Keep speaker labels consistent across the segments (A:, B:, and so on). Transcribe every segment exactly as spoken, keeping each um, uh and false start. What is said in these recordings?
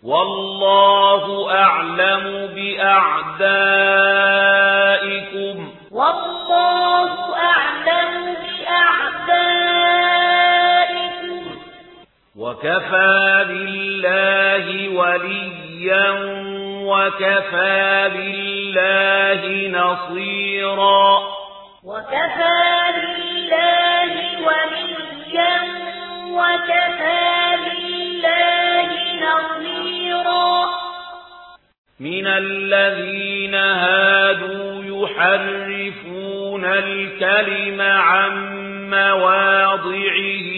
A: والله أعلم بأعدائكم
B: والله أعلم بأعدائكم
A: وكفى بالله وليا وكفى بالله نصيرا
B: وكفى بالله وليا وكفى بالله نصيرا
A: من الذين هادوا يحرفون الكلم عن مواضعه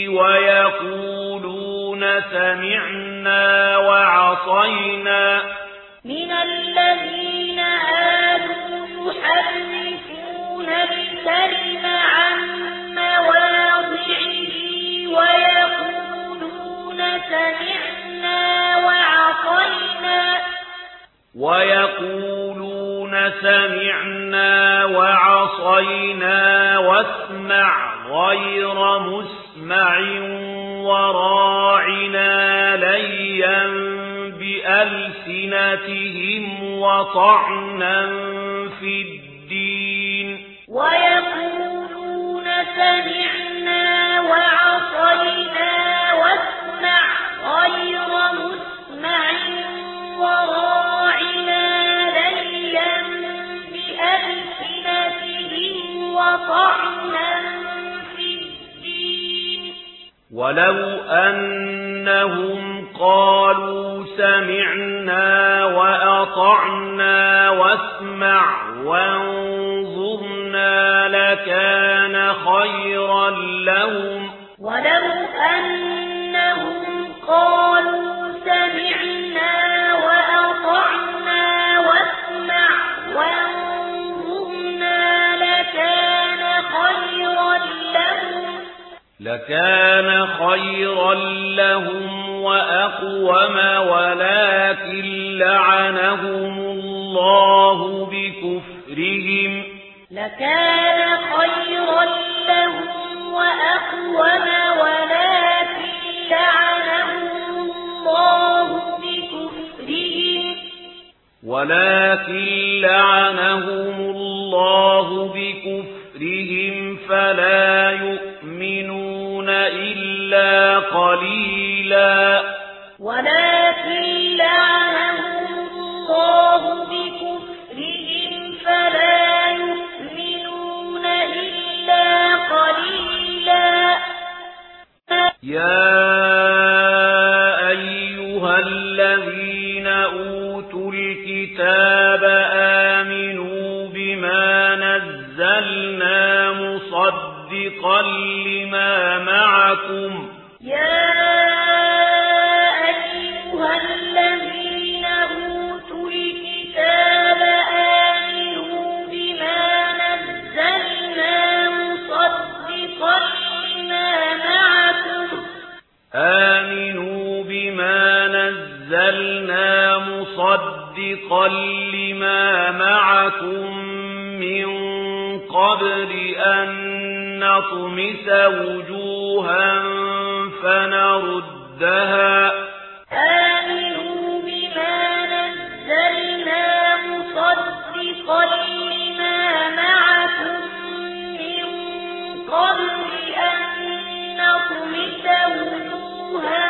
A: ويقولون سمعنا وعصينا
B: من الذين هادوا يحرفون الكلم عن مواضعه ويقولون سمعنا وعصينا
A: ويقولون سمعنا وعصينا واسمع غير مسمع وراعنا ليا بألسنتهم وطعنا في الدين
B: ويقولون سمعنا وعصينا واسمع غير مسمع وراعنا ليا بألسنتهم وطعنا في الدين
A: ولو أنهم قالوا سمعنا وأطعنا واسمع وانظرنا لكان خيرا لهم
B: ولو أنهم قالوا سمعنا وأطعنا واسمع وانظرنا لكان خيرا لهم
A: لكان خيرا لهم وأقوم ولكن لعنهم الله بكفرهم
B: لكان خيرا لهم وأقوم ولكن لعنهم الله بكفرهم
A: ولكن لعنهم الله بكفرهم فلا يؤمنون إلا قليلا
B: ولكن لعنهم الله بكفرهم فلا يؤمنون إلا قليلا
A: يا أيها الذين أوتوا الكتاب آمنوا بما نزلنا مصدقا لما معكم
B: يا أيها الذين أوتوا الكتاب آمنوا بما نزلنا مصدقا لما معكم
A: آمنوا بما نزلنا مصدقا لما معكم من قبل أن نطمس وجوها فنردها
B: آمنوا بما نزلنا مصدقا لما معكم من قبل أن نطمس وجوها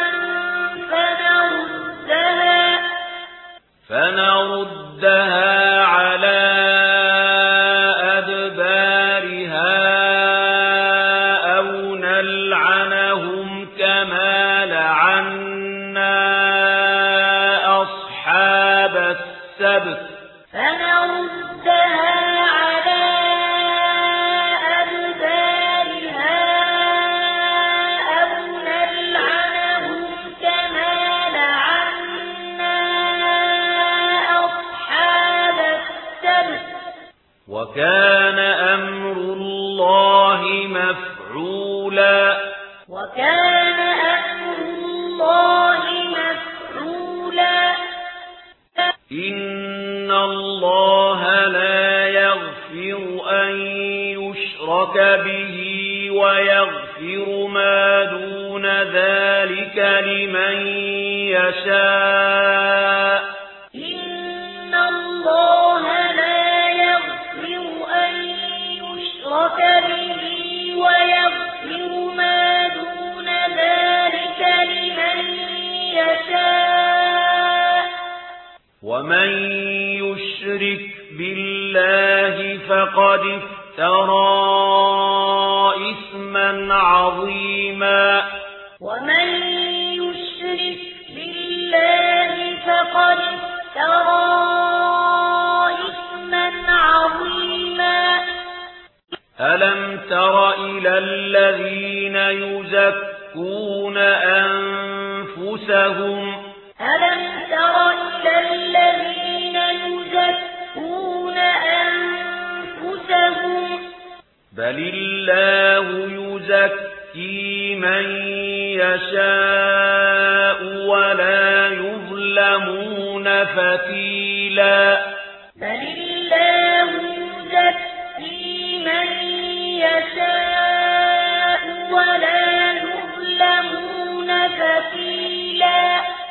B: فنردها
A: فنردها على أدبارها أو نلعنهم كما لعنا أصحاب السبت
B: فنردها على أدبارها أو نلعنهم كما لعنا أصحاب السبت
A: وكان أمر الله مفعولا
B: وكان أمر الله مفعولا
A: إن الله لا يغفر أن يشرك به ويغفر ما دون ذلك لمن يشاء ومن يشرك بالله فقد افترى إثما عظيما
B: ومن يشرك بالله فقد افترى إثما عظيما
A: ألم تر إلى الذين يزكون أنفسهم
B: ألم تر إلى الذين يزكون أنفسهم
A: بل الله يزكي من يشاء ولا يظلمون فتيلا
B: بل الله يزكي من يشاء ولا يظلمون فتيلا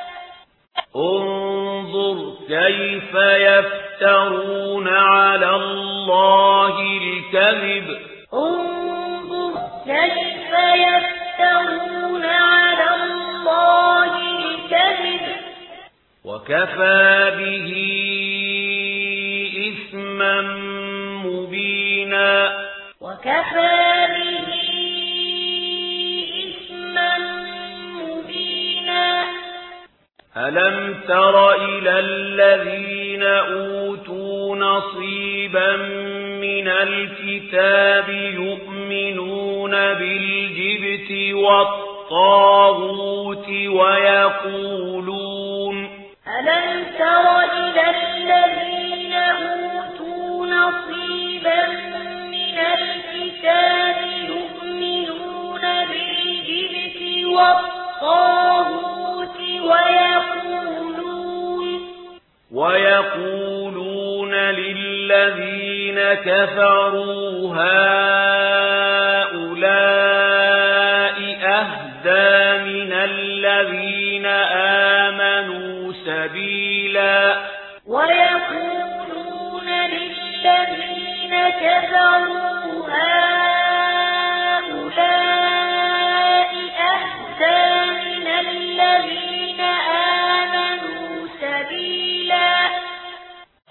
A: انظر كيف يفترون على الله الكذب
B: انظر كيف يفترون على الله الكذب
A: وكفى به إثما مبينا
B: وكفى به إثما مبينا
A: ألم تر إلى الذين أوتوا نصيبا من الكتاب يؤمنون بالجبت والطاغوت ويقولون
B: ألم تر إلى الذين أوتوا نصيبا من الكتاب يؤمنون بالجبت والطاغوت ويقولون
A: ويقولون للذين كفروا هؤلاء